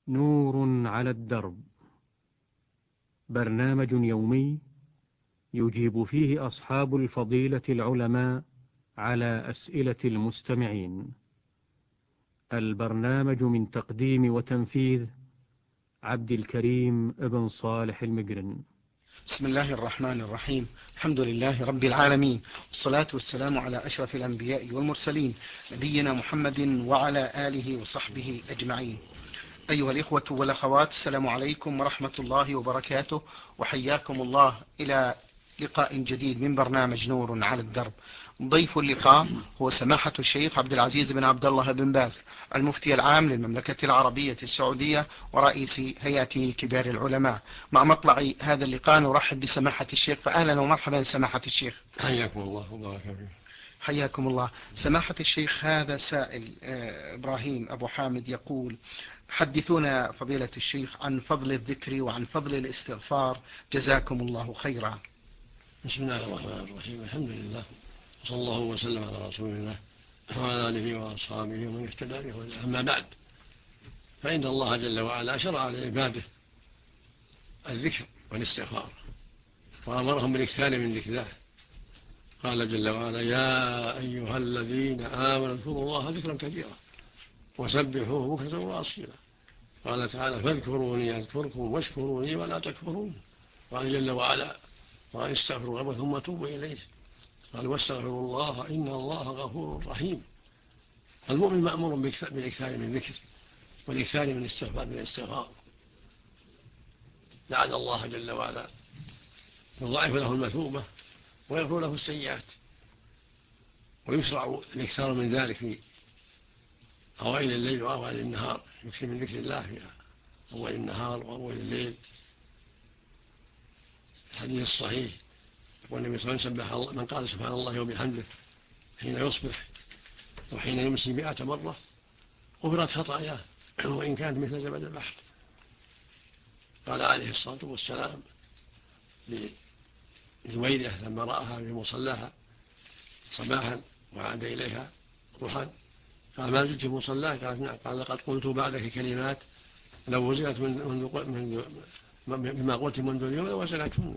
نور على الدرب، برنامج يومي يجيب فيه أصحاب الفضيلة العلماء على أسئلة المستمعين. البرنامج من تقديم وتنفيذ عبد الكريم ابن صالح المقرن. بسم الله الرحمن الرحيم. الحمد لله رب العالمين، والصلاة والسلام على أشرف الأنبياء والمرسلين، نبينا محمد وعلى آله وصحبه أجمعين. أيها الإخوة والأخوات، السلام عليكم ورحمة الله وبركاته، وحياكم الله إلى لقاء جديد من برنامج نور على الدرب. ضيف اللقاء هو سماحة الشيخ عبد العزيز بن عبد الله بن باز، المفتي العام للمملكة العربية السعودية ورئيس هيئة كبار العلماء. مع مطلع هذا اللقاء نرحب بسماحة الشيخ، فأهلا ومرحبا سماحة الشيخ. حياكم الله وبارك فيكم. حياكم الله. سماحة الشيخ، هذا سائل إبراهيم أبو حامد يقول: حدثونا فضيلة الشيخ عن فضل الذكر وعن فضل الاستغفار، جزاكم الله خيرا. بسم الله الرحمن الرحيم. الحمد لله، وصلى الله وسلم على رسول الله وعلى آله وأصحابه ومن اهتدى بهداه. أما بعد، فإن الله جل وعلا شرع لعباده الذكر والاستغفار، وأمرهم بالاكثار من ذكر الله. قال جل وعلا: يا أيها الذين آمنوا اذكروا الله ذكرا كثيرا وسبحوه بكرة وأصيلا. قال تعالى: فاذكروني أذكركم واشكروني ولا تكفرون. قال جل وعلا: وأن استغفروا ربكم ثم توبوا إليه. قال: واستغفروا الله إن الله غفور رحيم. المؤمن مأمور بالاكثار من ذكر والاكثار من الاستغفار، لعل الله جل وعلا يضاعف له المثوبة ويغفر له السيئات. ويشرع الاكثار من ذلك في أوائل الليل وأوائل النهار، يكثر من ذكر الله في أول النهار وأول الليل. الحديث الصحيح يقول النبي صلى الله عليه وسلم: من قال سبحان الله وبحمده حين يصبح وحين يمسي 100 مرة غفرت خطاياه وإن كانت مثل زبد البحر. قال عليه الصلاة والسلام لزويدة لما رآها في مصلاها صباحا وعاد إليها ضحى: قال: ما زلت في مصلاها؟ قالت: نعم. قال: لقد قلت بعدك كلمات لو وزنت بما قلت منذ اليوم لوزنتهن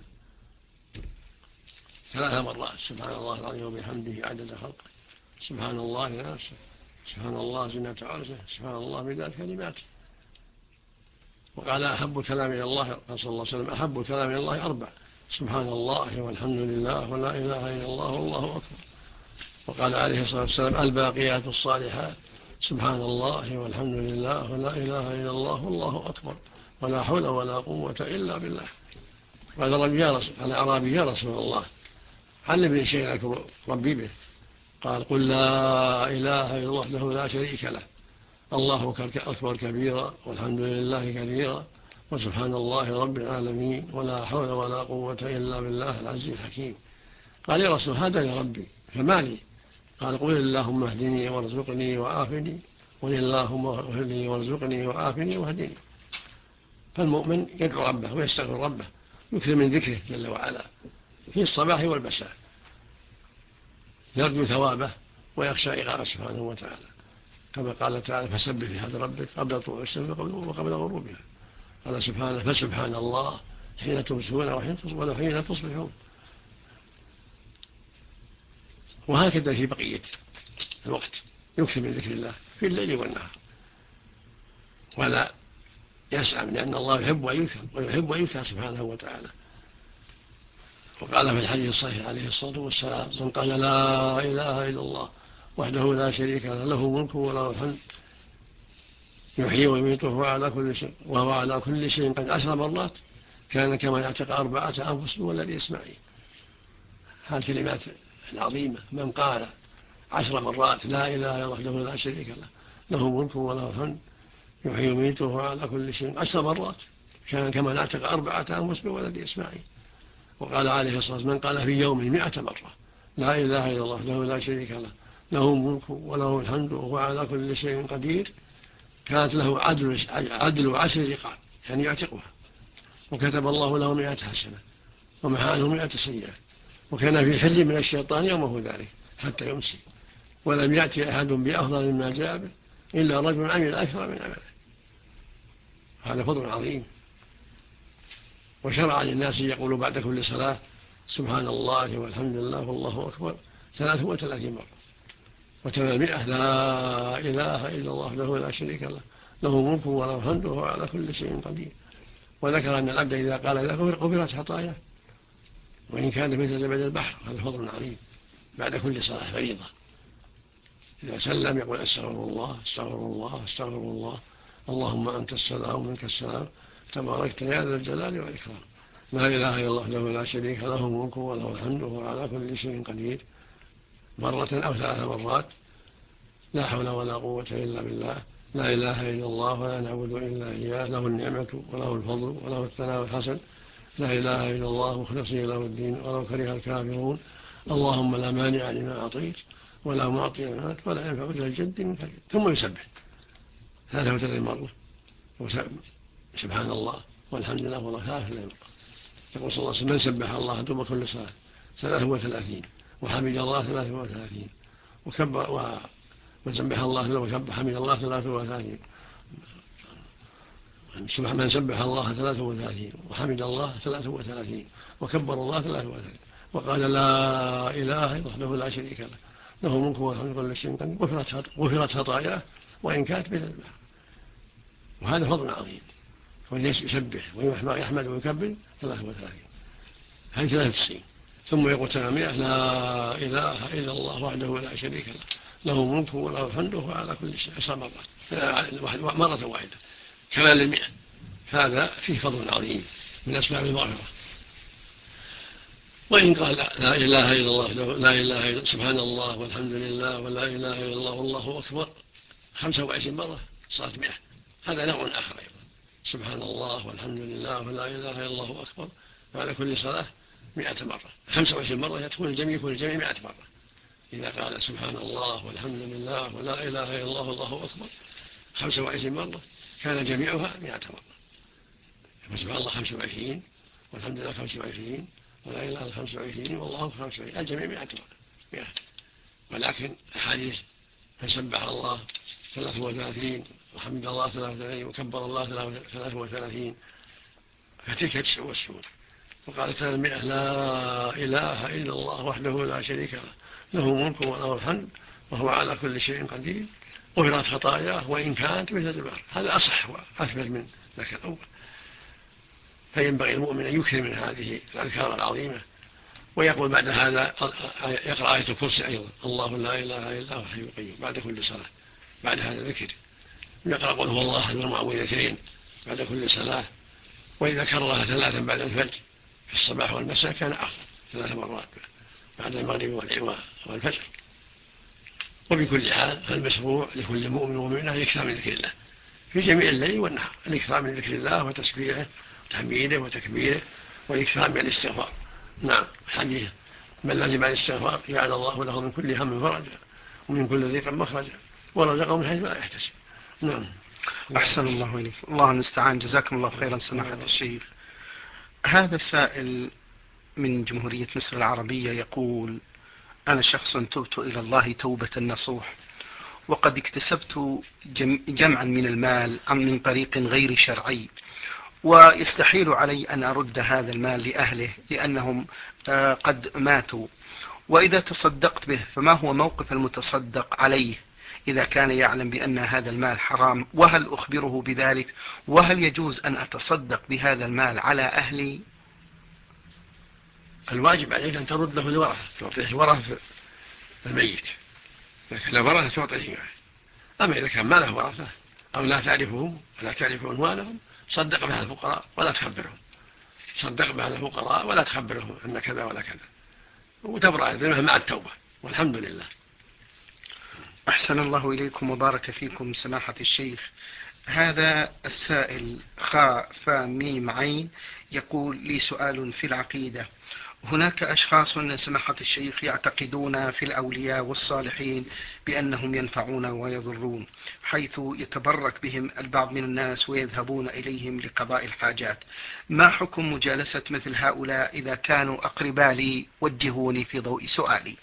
3 مرات: سبحان الله العظيم وبحمده عدد خلقه، سبحان الله نفسه، سبحان الله زنة عرشه، سبحان الله مداد كلماته. وقال: أحب كلام إلى الله، قال صلى الله عليه وسلم: أحب الكلام إلى الله 4: سبحان الله والحمد لله ولا إله إلا الله والله أكبر. وقال عليه الصلاة والسلام: الباقيات الصالحات: سبحان الله والحمد لله ولا إله إلا الله والله أكبر ولا حول ولا قوة إلا بالله. قال الأعرابي: يا رسول الله، علمني شيئا أذكر ربي به. قال: قل لا إله إلا الله وحده لا شريك له، الله أكبر كبيرا والحمد لله كثيرا وسبحان الله رب العالمين ولا حول ولا قوة إلا بالله العزيز الحكيم. قال: يا رسول هذا يا ربي فما لي؟ قال: قل اللهم اهدني وارزقني وعافني، قل اللهم اهدني وارزقني وعافني واهدني. فالمؤمن يدعو ربه ويستغفر ربه، يكثر من ذكره جل وعلا في الصباح والمساء، يرجو ثوابه ويخشى عقابه سبحانه وتعالى، كما قال تعالى: فسبح بحمد ربك قبل طلوع الشمس وقبل غروبها. قال سبحانه: فسبحان الله حين تمسون وحين تصبحون. وهكذا في بقية الوقت يكثر من ذكر الله في الليل والنهار، ولا يسعى، لأن الله يحب ويحب أن يذكر سبحانه وتعالى. وقال في الحديث الصحيح عليه الصلاة والسلام: من قال لا إله إلا الله وحده لا شريك له، له ملك وله الحمد يحيي ويميت وهو على كل شيء قد 10 مرات كان كما يعتق 4 أنفس والذي يسمعه. هذه الكلمات العظيمة: من قال 10 مرات لا إله إلا الله وحده لا شريك له، له ملك وله الحمد يحيي ويميت وهو على كل شيء 10 مرات كان كما يعتق 4 أنفس والذي يسمعه. وقال عليه الصلاة والسلام: من قال في يوم 100 مرة لا إله إلا الله وحده لا شريك له، له ملك وله الحمد وهو على كل شيء قدير، كانت له عدل 10 رقاب، يعني يعتقها، وكتب الله له 100 حسنة ومحى عنه 100 سيئة، وكان في حل من الشيطان يومه ذلك حتى يمسي، ولم يأتي أحد بأفضل مما جاء به إلا رجل عمل أكثر من عمله. هذا فضل عظيم. وشرع للناس يقولوا بعد كل صلاة سبحان الله والحمد لله والله أكبر 33 مرة، وتمام 100 لا إله إلا الله وحده لا شريك له له ملك وله حمد وهو على كل شيء قدير. وذكر أن العبد إذا قال ذلك غفرت خطاياه وإن كانت مثل زبد البحر. هذا فضل عظيم بعد كل صلاة فريضة. إذا سلم يقول استغفر الله استغفر الله استغفر الله اللهم أنت السلام ومنك السلام تباركت يا ذا الجلال والإكرام لا إله إلا الله وحده لا شريك له الملك وله الحمد وهو على كل شيء قدير، مرة أو 3 مرات. لا حول ولا قوة إلا بالله لا إله إلا الله ولا نعبد إلا إياه له النعمة وله الفضل وله الثناء الحسن لا إله إلا الله مخلصين له الدين ولو كره الكافرون. اللهم لا مانع لما أعطيت ولا معطي لما ولا ينفع ذا الجد منك الجد. ثم يسبح 33 مرة سبحان الله والحمد لله والله 33 مرة. يقول صلى الله عليه وسلم من سبح الله ثم كل صلاة 33 وحمد الله 33 وكبر من سبح الله وكبر حمد الله 33 من سبح الله 33 وحمد الله 33 وكبر الله 33 وقال لا إله إلا وحده لا شريك له له الملك والحمد كل شيء قدير غفرت خطاياه وإن كانت مثل البحر. وهذا فضل عظيم. ويسبح ويحمد ويكبر 33 هذه 93. ثم يقول 100 لا إله إلا الله وحده لا شريك له له الملك وله الحمد وهو على كل شيء 10 مرات مرة واحدة كمال 100. هذا فيه فضل عظيم من أسباب المغفرة. وإن قال لا إله إلا الله لا إله إلا سبحان الله والحمد لله ولا إله إلا الله والله أكبر 25 مرة صارت 100. هذا نوع آخر أيضا سبحان الله والحمد لله ولا إله إلا الله أكبر بعد كل صلاة 100 مرة 25 مرة يدخل الجميع كل الجميع 100 مرة. إذا قال سبحان الله والحمد لله ولا إله إلا الله والله أكبر 25 مرة كان جميعها 100 مرة. فسبحان الله 25 والحمد لله 25 ولا إله إلا 25 والله 25 الجميع 100 مرة 100. ولكن حديث فسبح الله 33 وحمد الله 33 وكبر الله 33 فتلك 99. وقال 300 لا إله إلا الله وحده لا شريك له له ملك وله الحمد وهو على كل شيء قدير غفرت خطاياه وإن كانت مثل البحر. هذا أصح وأثبت من ذاك الأول. فينبغي المؤمن أن يكثر من هذه الأذكار العظيمة. ويقول بعد هذا يقرأ آية الكرسي أيضا الله لا إله إلا هو الحي القيوم بعد كل صلاة. بعد هذا الذكر يقرأ قل هو الله أحد والمعوذتين بعد كل صلاة. وإذا كررها 3 بعد الفجر في الصباح والمساء كان أفضل 3 مرات بعد المغرب والفجر. وبكل حال فالمشروع لكل مؤمن ومؤمنة يكثر من ذكر الله في جميع الليل والنهار. الإكثار من ذكر الله وتسبيحه وتحميده وتكبيره والإكثار من الاستغفار. نعم حديث من لزم الاستغفار جعل الله له من كل هم فرجا ومن كل ضيق مخرجا ورزقه من حيث لا يحتسب. نعم. أحسن الله إليك. الله المستعان. جزاكم الله خيرا سماحة الشيخ. هذا سائل من جمهورية مصر العربية يقول أنا شخص تبت إلى الله توبة نصوح وقد اكتسبت جمعا من المال من طريق غير شرعي ويستحيل علي أن أرد هذا المال لأهله لأنهم قد ماتوا وإذا تصدقت به فما هو موقف المتصدق عليه إذا كان يعلم بأن هذا المال حرام وهل أخبره بذلك وهل يجوز أن أتصدق بهذا المال على أهلي؟ الواجب عليك أن ترد له الورثة تعطيه ورثة الميت لكن لا ورثة تعطيه. أما إذا كان ما له ورثة أو لا تعرفهم ولا تعرف عنوانهم صدق بها الفقراء ولا تخبرهم. صدق بها الفقراء ولا تخبرهم أن كذا ولا كذا وتبرأ ذمها مع التوبة والحمد لله. أحسن الله إليكم وبارك فيكم سماحة الشيخ. هذا السائل خاء فا ميم عين يقول لي سؤال في العقيدة. هناك أشخاص سماحة الشيخ يعتقدون في الأولياء والصالحين بأنهم ينفعون ويضرون حيث يتبرك بهم البعض من الناس ويذهبون إليهم لقضاء الحاجات. ما حكم مجالسة مثل هؤلاء إذا كانوا أقرباء لي؟ وجهوني في ضوء سؤالي.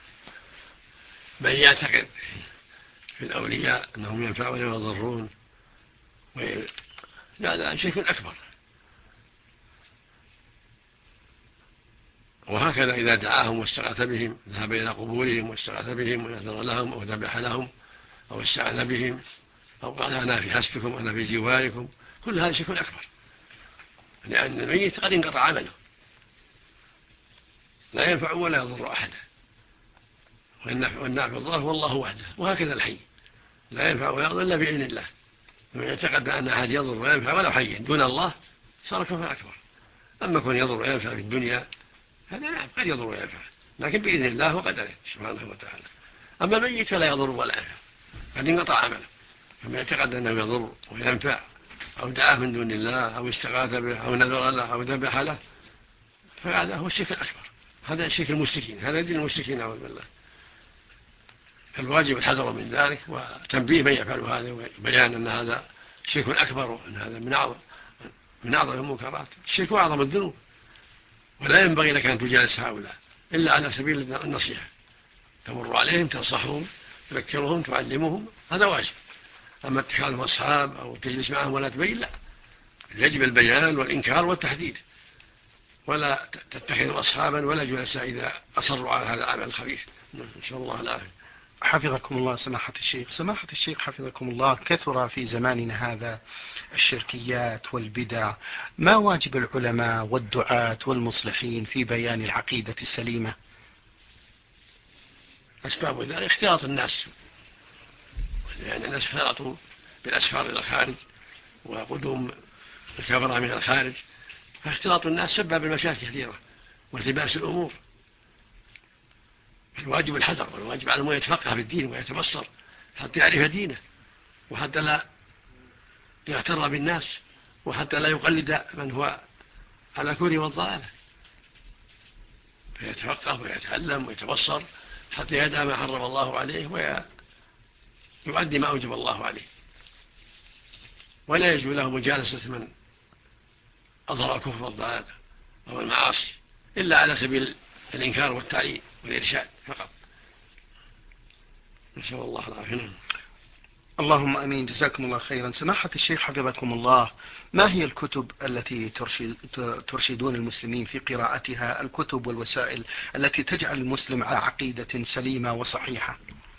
من يعتقد في الأولياء أنهم ينفعون ويضرون هذا شرك أكبر. وهكذا إذا دعاهم واستغاث بهم، ذهب إلى قبورهم واستغاث بهم ونذر لهم أو ذبح لهم أو استعاذ بهم أو قال أنا في حسبكم أنا في جواركم، كل هذا شرك أكبر، لأن الميت قد انقطع عمله، لا ينفع ولا يضر أحدا، والنافع الضار هو الله وحده. وهكذا الحي لا ينفع ولا يضر إلا بإذن الله. ومن اعتقد أن أحد يضر وينفع ولو حيا دون الله صار كفر أكبر. أما كون يضر وينفع في الدنيا هذا نعم قد يضر وينفع، لكن بإذن الله وقدره سبحانه وتعالى. أما الميت فلا يضر ولا ينفع، قد انقطع عمله، فمن اعتقد أنه يضر وينفع أو دعاه من دون الله أو استغاث به أو نذر له أو ذبح له فهذا هو الشرك الأكبر، هذا شرك المشركين، هذا دين المشركين أعوذ بالله. فالواجب الحذر من ذلك وتنبيه من يفعل هذا وبيان أن هذا شرك أكبر وأن هذا من أعظم المنكرات. الشرك أعظم الذنوب، ولا ينبغي لك أن تجالس هؤلاء إلا على سبيل النصيحة، تمر عليهم تنصحهم تذكرهم تعلمهم، هذا واجب. أما اتخاذهم أصحاب أو تجلس معهم ولا تبين، لا، يجب البيان والإنكار والتحديد، ولا تتخذوا أصحابا ولا جلساء إذا أصروا على هذا العمل الخبيث. نسأل الله العافية. حفظكم الله سماحة الشيخ حفظكم الله، كثر في زماننا هذا الشركيات والبدع، ما واجب العلماء والدعاة والمصلحين في بيان العقيدة السليمة؟ أسباب ذلك اختلاط الناس، لأن الناس اختلطوا بالأسفار إلى الخارج وقدوم الكفرة من الخارج، فاختلاط الناس سبب المشاكل كثيرة والتباس الأمور. الواجب الحذر، والواجب على من يتفقه في الدين ويتبصر حتى يعرف دينه، وحتى لا يغتر بالناس، وحتى لا يقلد من هو على كفر والضلالة، فيتفقه ويتعلم ويتبصر حتى يدع ما حرم الله عليه ويؤدي ما أوجب الله عليه. ولا يجوز له مجالسة من أظهر الكفر والضلالة أو المعاصي إلا على سبيل الإنكار والتعليم والإرشاد فقط. نسأل الله العافية. اللهم أمين. جزاكم الله خيرا. سماحة الشيخ حفظكم الله، ما هي الكتب التي ترشدون المسلمين في قراءتها، الكتب والوسائل التي تجعل المسلم على عقيدة سليمة وصحيحة؟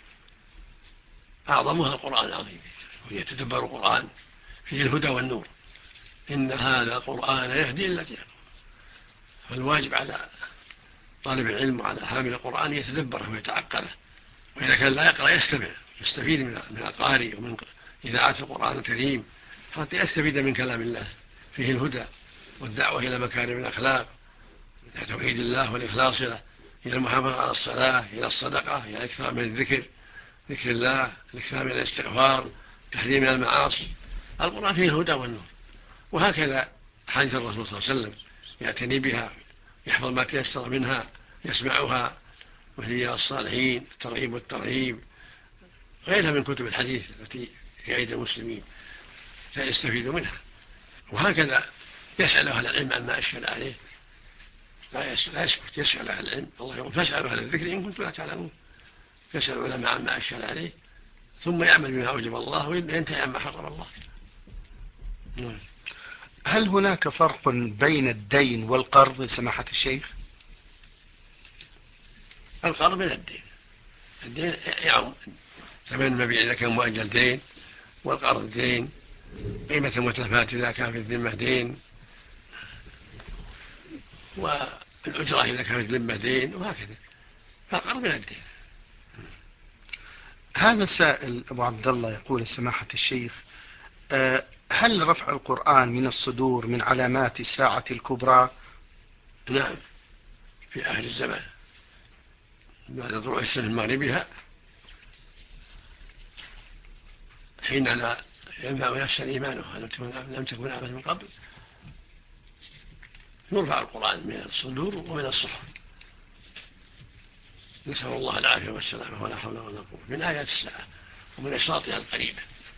أعظمها القرآن العظيم، ويتدبر القرآن فيه الهدى والنور، إن هذا القرآن يهدي التي يقوم. فالواجب على طالب العلم وعلى حامل القرآن يتدبره ويتعقله، وإذا كان لا يقرأ يستفيد من القارئ ومن إذاعة القرآن الكريم حتى يستفيد من كلام الله فيه الهدى والدعوة إلى مكارم الأخلاق، إلى توحيد الله والإخلاص له، إلى المحافظة على الصلاة، إلى الصدقة، إلى الإكثار من ذكر الله، الإكثار من الاستغفار، تحذير من المعاصي. القرآن فيه الهدى والنور. وهكذا حديث الرسول صلى الله عليه وسلم يعتني بها، يحفظ ما تيسر منها، يسمعها، وهي الصالحين، الترغيب والترهيب، غيرها من كتب الحديث التي في أيدي المسلمين فيستفيدوا منها. وهكذا يسأل أهل العلم عما أشكل عليه، لا يسكت، يسأل أهل العلم. الله يقول فاسألوا أهل الذكر إن كنتم لا تعلمون، يسأل العلماء عما أشكل عليه ثم يعمل بما أوجب الله وينتهي عما حرم الله. هل هناك فرق بين الدين والقرض سماحة الشيخ؟ القرض من الدين يعم ثمن المبيع إذا كان مؤجل دين، والقرض دين، قيمة المتلفات إذا كان في الذمة دين، والأجرة إذا كان في الذمة دين، وهكذا. فالقرض من الدين. هذا سائل أبو عبد الله يقول سماحة الشيخ، هل رفع القرآن من الصدور من علامات الساعة الكبرى؟ نعم، في آخر الزمان بعد طلوع السنة المغربها، حين لا ينفع نفسا إيمانها لم تكن آمنت من قبل، يرفع القرآن من الصدور ومن الصحف. نسأل الله العافية والسلامة، ولا حول ولا قوة. من آيات الساعة ومن أشراطها القريبة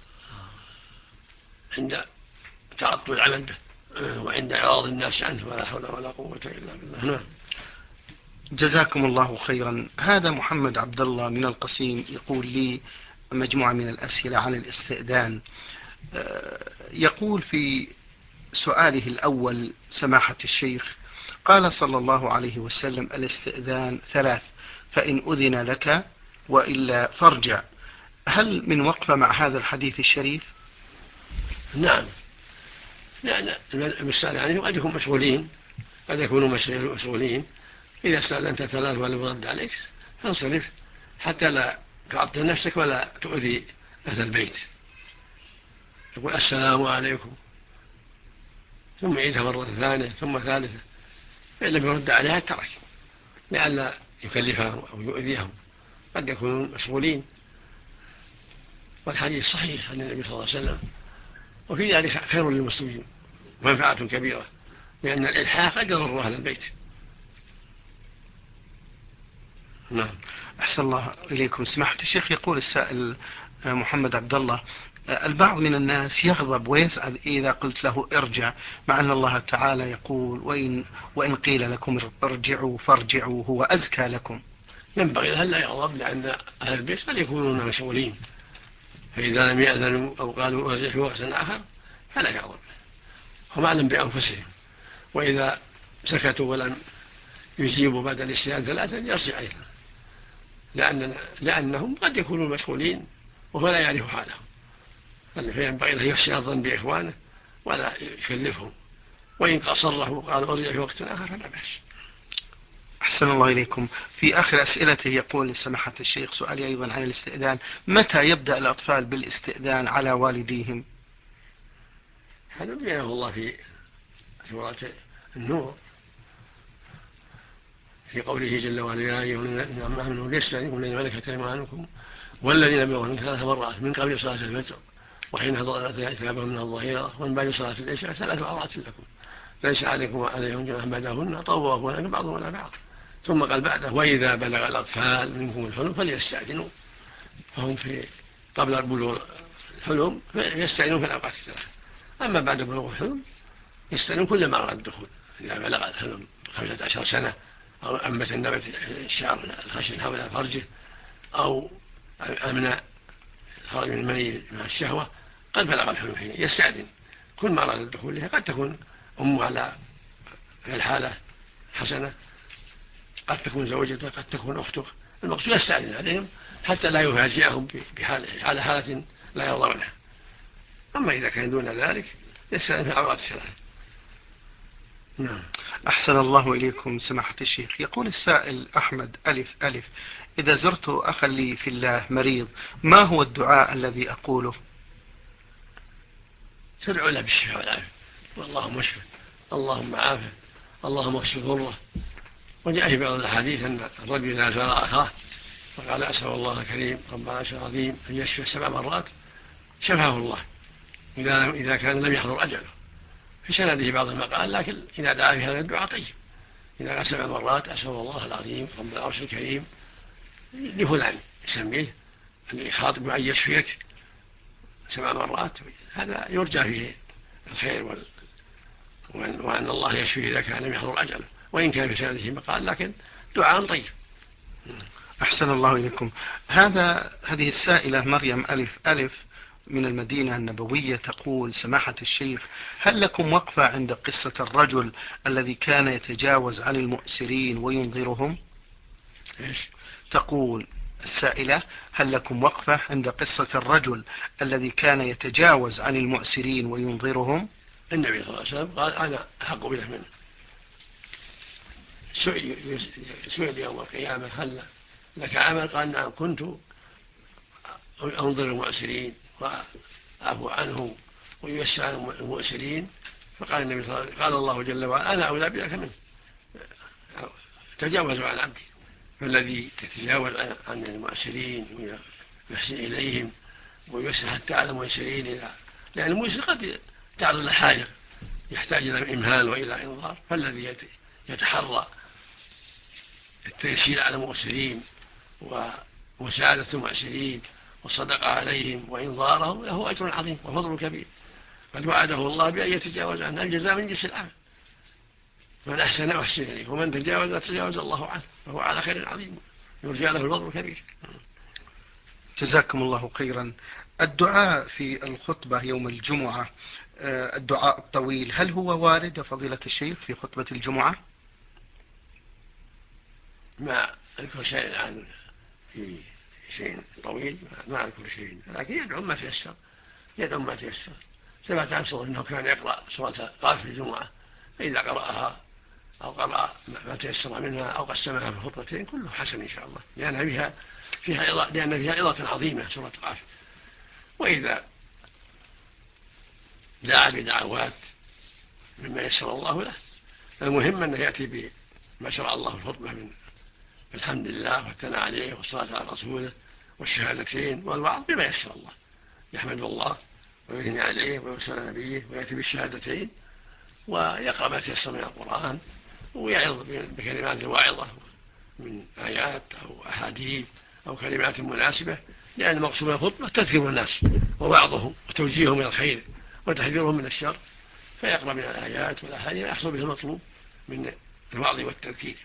عند تعطل العمل به وعند إعراض الناس عنه، ولا حول ولا قوة إلا بالله. نعم. جزاكم الله خيرا. هذا محمد عبد الله من القصيم يقول لي مجموعة من الأسئلة عن الاستئذان. يقول في سؤاله الأول سماحة الشيخ: قال صلى الله عليه وسلم: الاستئذان 3، فإن أذن لك وإلا فارجع. هل من وقفة مع هذا الحديث الشريف؟ نعم، لأن المستأذن عليهم قد يكونوا مشغولين، قد يكونوا مشغولين. إذا استأذنت 3 ولم يرد عليك فانصرف حتى لا تعطل نفسك ولا تؤذي أهل البيت. يقول السلام عليكم ثم يعيدها مرة ثانية ثم ثالثة، فإن لم يرد عليها ترك لئلا يكلفهم أو يؤذيهم، قد يكونوا مشغولين. والحديث صحيح عن النبي صلى الله عليه وسلم، وفي ذلك خير للمسلمين ومنفعة كبيرة، لأن الإلحاح قد يضر أهل البيت. نعم. أحسن الله إليكم سماحة الشيخ. يقول السائل محمد عبد الله: البعض من الناس يغضب ويسعد إذا قلت له ارجع، مع أن الله تعالى يقول: وإن قيل لكم ارجعوا فارجعوا هو أزكى لكم. ينبغي له لا يغضب، لأن أهل البيت قد يكونون مشغولين، فإذا لم يأذنوا أو قالوا ارجع في وقت آخر فلا يغضب، هم أعلم بأنفسهم. وإذا سكتوا ولم يجيبوا بعد الاستئذان 3 يرجع أيضا، لأنهم قد يكونوا مشغولين وهو لا يعرف حالهم، فينبغي له يحسن الظن بإخوانه ولا يكلفهم، وإن صرحوا وقالوا ارجع في وقت آخر فلا بأس. أحسن الله إليكم. في آخر أسئلته يقول لسماحة الشيخ سؤالي أيضا عن الاستئذان: متى يبدأ الأطفال بالاستئذان على والديهم؟ هذا بينه الله في سورة النور في قوله جل وعلا: يا أيها الذين آمنوا ليستأذنكم الذين ملكت أيمانكم والذين لم يبلغوا 3 مرات من قبل صلاة الفجر وحين حضر ثيابهم من الظهيرة ومن بعد صلاة العشاء 3 عورات لكم ليس عليكم وعليهم جناح بعدهن طوافون بعضهم على بعض. ثم قال بعده: وإذا بلغ الأطفال منكم الحلم فليستأذنوا. فهم قبل بلوغ الحلم يستأذنون في الأوقات 3، أما بعد بلوغ الحلم يستأذنون كل ما أراد الدخول. إذا بلغ الحلم 15 سنة أو أنبت النبت الشعر الخشن حول فرجه أو أمن خرج من المني مع الشهوة قد بلغ الحلم حين يستأذن كل ما أراد الدخول لها. قد تكون أمه على الحالة حسنة، قد تكون زوجته، قد تكون أخته، المقصود يستأذن عليهم حتى لا يفاجئهم على حالة لا يرضونها. أما إذا كان دون ذلك يستأذن في العورات 3. نعم. أحسن الله إليكم سماحة الشيخ. يقول السائل أحمد ألف ألف: إذا زرت أخا لي في الله مريض ما هو الدعاء الذي أقوله؟ تدعو له بالشفاء والعافية: اللهم اشفه، اللهم عافه، اللهم اكشف ضره. وجاء في بعض الأحاديث أن الرجل إذا زار أخاه وقال: أسأل الله الكريم رب العرش العظيم أن يشفيه 7 مرات شفاه الله إذا كان لم يحضر أجله. في سنده بعض المقال، لكن إذا دعا في هذا الدعاء طيب. إذا قال 7 مرات أسأل الله العظيم رب العرش الكريم لفلان يسميه أن يخاطب أن يشفيك 7 مرات، هذا يرجى فيه الخير وأن الله يشفيه إذا كان لم يحضر أجله، وإن كان في سنده مقال لكن دعاء طيب. أحسن الله إليكم. هذه السائلة مريم ألف ألف من المدينة النبوية تقول: سماحة الشيخ، هل لكم وقفة عند قصة الرجل الذي كان يتجاوز عن المؤسرين وينظرهم؟ إيش؟ تقول السائلة: هل لكم وقفة عند قصة الرجل الذي كان يتجاوز عن المؤسرين وينظرهم؟ النبي صلى الله عليه وسلم قال: أنا أحق به منه. سئل يوم القيامة: هل لك عمل؟ قال: نعم، كنت أنظر المؤسرين وأعفو عنهم وييسر عن المؤسرين. فقال النبي صلى الله عليه وسلم: قال الله جل وعلا: أنا أولى بك منه، تجاوزوا عن عبدي. فالذي تتجاوز عن المؤسرين ويحسن إليهم ويسر حتى على المؤسرين، لأن المؤسر قد تعرض لحاجة يحتاج إلى إمهال وإلى إنظار، فالذي يتحرى التيسير على المؤسرين ومساعدة المؤسرين والصدقة عليهم وإنظارهم له أجر عظيم وفضل كبير، قد وعده الله بأن يتجاوز عنه، الجزاء من جنس العمل، من أحسن أحسن إليه ومن تجاوز الله عنه فهو على خير عظيم يرجى له الفضل الكبير. جزاكم الله خيرا. الدعاء في الخطبة يوم الجمعة، الدعاء الطويل، هل هو وارد فضيلة الشيخ في خطبة الجمعة؟ ما أذكر شيء عن في شيء طويل، ما أذكر شيء، لكن يدعو ما تيسر، يدعو ما تيسر. ثبت عن صلى أنه كان يقرأ سورة قاف في الجمعة، فإذا قرأها أو قرأ ما تيسر منها أو قسمها في الخطبتين كله حسن إن شاء الله، لأن فيها إضافة عظيمة سورة قاف. وإذا دعا بدعوات مما يسر الله له، المهم أنه يأتي بما شرع الله في الخطبة من الحمد لله والثناء عليه والصلاة على رسوله والشهادتين والوعظ بما يسر الله، يحمد الله ويثني عليه ويرسل نبيه ويأتي بالشهادتين ويقرأ ما تيسر من القرآن ويعظ بكلمات الواعظة من آيات أو أحاديث أو كلمات مناسبة، لأن المقصود من الخطبة تذكير الناس ووعظهم وتوجيههم إلى الخير وتحذيرهم من الشر، فيقرأ من الآيات والأحاديث يحصل به المطلوب من الوعظ والتذكير،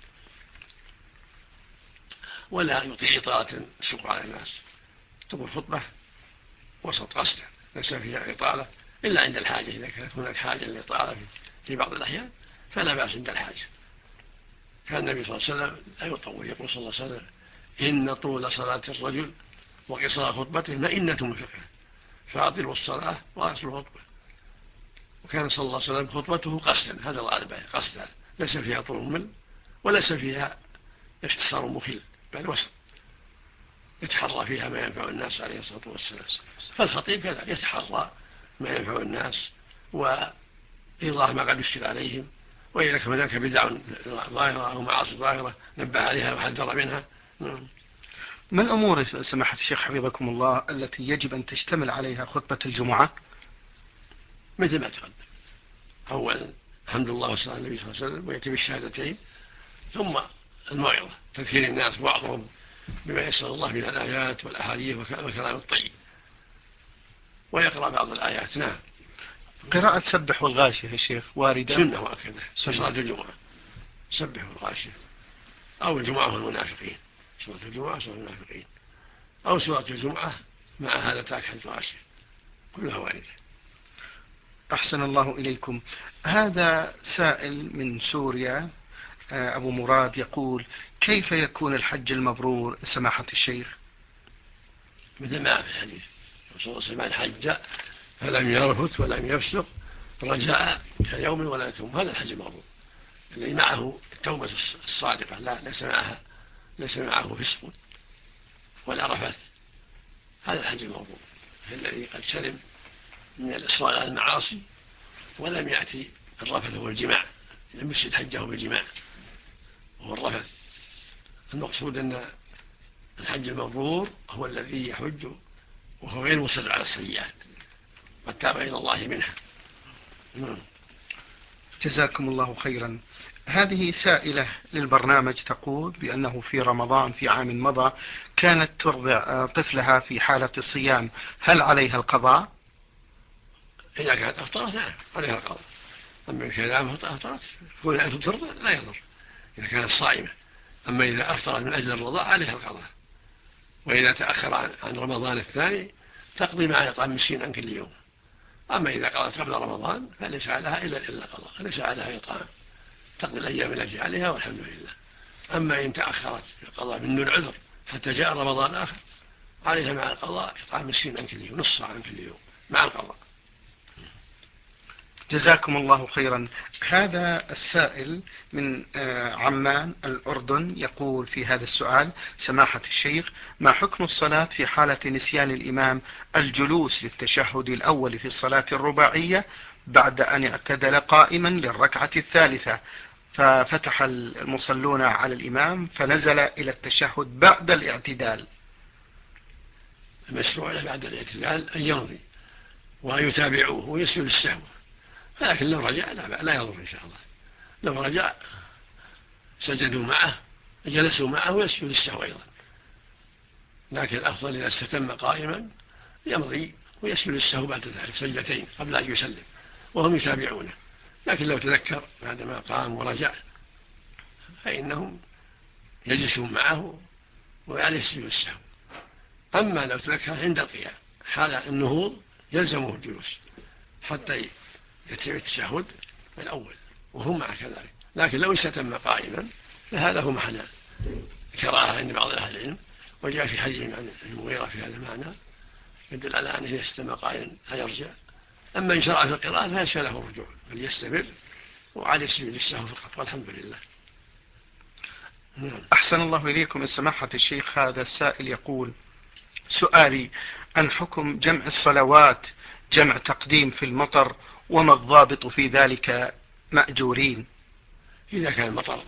ولا يطيع إطالة الشق على الناس. تكون الخطبة وسط قصد ليس فيها إطالة إلا عند الحاجة، إذا كانت هناك حاجة للإطالة في بعض الأحيان فلا بأس عند الحاجة. كان النبي صلى الله عليه وسلم لا يطول، يقول صلى الله عليه وسلم: إن طول صلاة الرجل وقصار خطبته مئنة من فقهه، فأطلوا الصلاة وأصلوا الخطبة. وكان صلى الله عليه وسلم خطبته قصدا، هذا الغالب قصدا، ليس فيها طول ممل وليس فيها اختصار مخل، بل وسط يتحرى فيها ما ينفع الناس عليه الصلاة والسلام. فالخطيب كذلك يتحرى ما ينفع الناس وإيضاح ما قد يشكل عليهم، وإذا كان هناك بدع ظاهرة أو معاصي ظاهرة نبه عليها وحذر منها. ما الأمور سماحة الشيخ حفظكم الله التي يجب أن تشتمل عليها خطبة الجمعة؟ مثل ما تقدم، أولا الحمد لله والصلاة على النبي صلى الله عليه وسلم، ويأتي بالشهادتين، ثم الموعظة تذكير الناس وبعضهم بما يسر الله من الآيات والأحاديث والكلام الطيب، ويقرأ بعض الآيات. نعم. قراءة سبح والغاشية يا شيخ واردة؟ سنة مؤكدة في صلاة الجمعة، سبح والغاشية، أو الجمعة والمنافقين، سورة الجمعة سورة المنافقين، أو سورة الجمعة مع هذا حديث الغاشية، كلها واردة. أحسن الله إليكم. هذا سائل من سوريا، أبو مراد، يقول: كيف يكون الحج المبرور سماحة الشيخ؟ مثل ما في الحديث صلى الله عليه وسلم: الحج فلم يرفث ولم يفسق رجاء كيوم ولدتهم. هذا الحج المبرور الذي معه التوبة الصادقة، ليس معه فسق ولا رفث. هذا الحج المبرور الذي قد سلم من الإصرار على المعاصي ولم يأتي الرفث والجماع، لم يفسد حجه بالجماع وهو الرفث. المقصود أن الحج المبرور هو الذي يحج وهو غير مصر على السيئات، قد تاب إلى الله منها. جزاكم الله خيرا. هذه سائلة للبرنامج تقول بأنه في رمضان في عام مضى كانت ترضع طفلها في حالة الصيام، هل عليها القضاء؟ إذا كانت أفطرت نعم عليها القضاء، أما إذا كانت أفطرت كون أن ترضع لا يضر إذا كانت صائمة. أما إذا أفطرت من أجل الرضاع عليها القضاء. وإذا تأخر عن رمضان الثاني تقضي مع إطعام مسكين عن كل يوم. أما إذا قضت قبل رمضان فليس عليها إلا القضاء، ليس عليها إطعام، تقضي الأيام التي عليها والحمد لله. أما إن تأخرت القضاء من دون عذر حتى جاء رمضان آخر عليها مع القضاء إطعام مسكين عن كل يوم، نص صاع عن كل يوم مع القضاء. جزاكم الله خيرا. هذا السائل من عمان الأردن يقول في هذا السؤال: سماحة الشيخ، ما حكم الصلاة في حالة نسيان الإمام الجلوس للتشهد الأول في الصلاة الرباعية بعد أن اعتدل قائما للركعة الثالثة، ففتح المصلون على الإمام فنزل إلى التشهد بعد الاعتدال؟ المشروع له بعد الاعتدال أن يمضي وأن يتابعوه ويسجد السهو، لكن لو رجع لا يضر إن شاء الله. لو رجع سجدوا معه جلسوا معه ويسجد السهو أيضا، لكن الأفضل إذا استتم قائما يمضي ويسجد السهو بعد ذلك سجدتين قبل أن يسلم وهم يتابعونه. لكن لو تذكر بعدما قام ورجع فإنهم يجلسون معه وعليه سجود السهو. أما لو تركها عند القيام حال النهوض يلزمه الجلوس حتى يتم التشهد الأول وهو مع كذلك. لكن لو استتم قائما فهذا هو محل كراهة عند بعض أهل العلم، وجاء في حديث عن المغيرة في هذا المعنى يدل على أنه إذا استتم قائما فيرجع. أما إن شرع في القراءة فليس له الرجوع بل يستمر وعلى السجود السهو فقط والحمد لله. أحسن الله إليكم سماحة الشيخ. هذا السائل يقول: سؤالي عن حكم جمع الصلوات جمع تقديم في المطر، وما الضابط في ذلك مأجورين؟ إذا كان المطر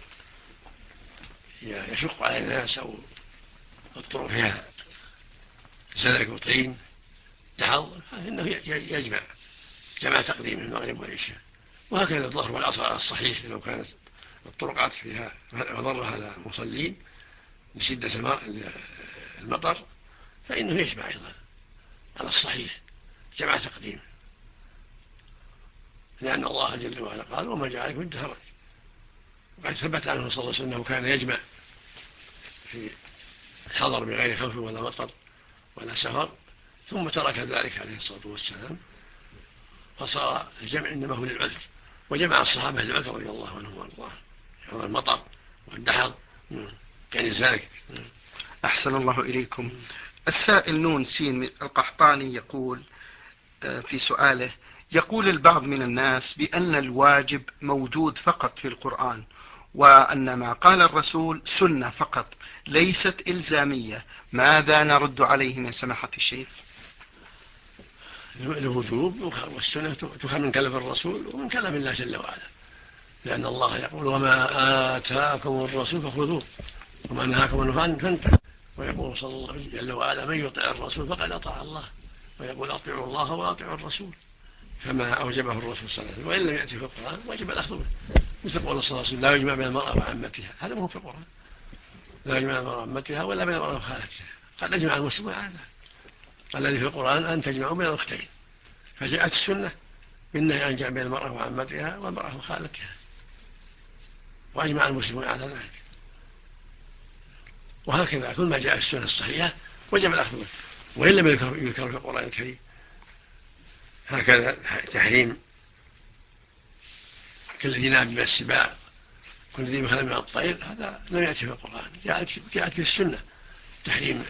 يشق على الناس أو الطرق فيها زلق وطين دحض فإنه يجمع جمع تقديم المغرب والعشاء، وهكذا الظهر والعصر على الصحيح لو كانت الطرقات فيها مضرة على المصلين لشدة المطر فإنه يجمع أيضا على الصحيح جمع تقديم، لأن الله جل وعلا قال: وما جعلكم من حرج. وقد ثبت عنه صلى الله عليه وسلم أنه كان يجمع في الحضر بغير خوف ولا مطر ولا سفر، ثم ترك ذلك عليه الصلاة والسلام فصار الجمع إنما هو للعذر، وجمع الصحابة للعذر رضي الله عنهم وارضاهم يعني المطر والدحض كان ذلك. أحسن الله إليكم. السائل نون سين القحطاني يقول في سؤاله: يقول البعض من الناس بأن الواجب موجود فقط في القرآن، وأن ما قال الرسول سنة فقط ليست إلزامية، ماذا نرد عليهم يا سماحة الشيخ؟ الوجوب والسنة تؤخذ من كلام الرسول ومن كلام الله جل وعلا، لأن الله يقول: وما آتاكم الرسول فخذوه وما نهاكم عنه فانتهوا. ويقول صلى الله عليه وسلم جل وعلا: من يطع الرسول فقد أطاع الله. ويقول: أطيعوا الله وأطيعوا الرسول. فما أوجبه الرسول صلى الله عليه وسلم وإن لم يأتي في القرآن وجب الأخذ به. مثل قول صلى الله عليه وسلم: لا يجمع بين المرأة وعمتها، هذا مو في القرآن. لا يجمع بين المرأة وعمتها ولا بين المرأة وخالتها. قد أجمع المسلمون على هذا. الذي في القرآن أن تجمعوا بين الأختين، فجاءت السنة بالنهي عن جمع بين المرأة وعمتها والمرأة وخالتها، وأجمع المسلمون على ذلك. وهكذا كل ما جاء السنة الصحيحة وجب الأخذ به وإن لم يذكر في القرآن الكريم. هكذا تحريم كل ذي ناب من السباع كل ذي مخلب من الطير، هذا لم يأتي في القرآن، جاءت في السنة تحريم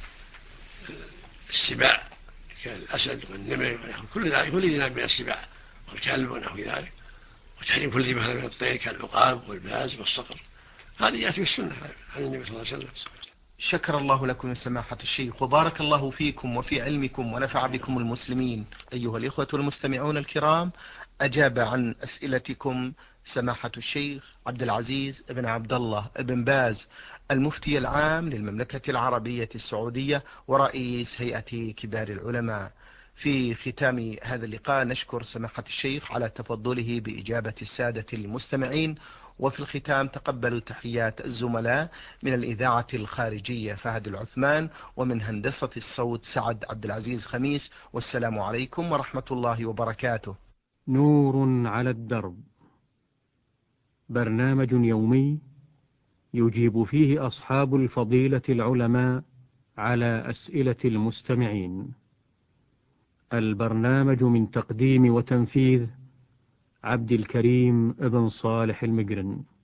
السباع كالأسد والنمر كل ذي ناب من السباع والكلب ونحو ذلك، وتحريم كل ذي مخلب من الطير كالعقاب والباز والصقر، هذه جاءت في السنة عن النبي صلى الله عليه وسلم. شكر الله لكم سماحة الشيخ، وبارك الله فيكم وفي علمكم ونفع بكم المسلمين. أيها الإخوة المستمعون الكرام، أجاب عن أسئلتكم سماحة الشيخ عبد العزيز بن عبد الله بن باز، المفتي العام للمملكة العربية السعودية ورئيس هيئة كبار العلماء. في ختام هذا اللقاء نشكر سماحة الشيخ على تفضله بإجابة السادة المستمعين، وفي الختام تقبلوا تحيات الزملاء من الإذاعة الخارجية فهد العثمان، ومن هندسة الصوت سعد عبد العزيز خميس، والسلام عليكم ورحمة الله وبركاته. نور على الدرب، برنامج يومي يجيب فيه أصحاب الفضيلة العلماء على أسئلة المستمعين. البرنامج من تقديم وتنفيذ عبد الكريم ابن صالح المقرن.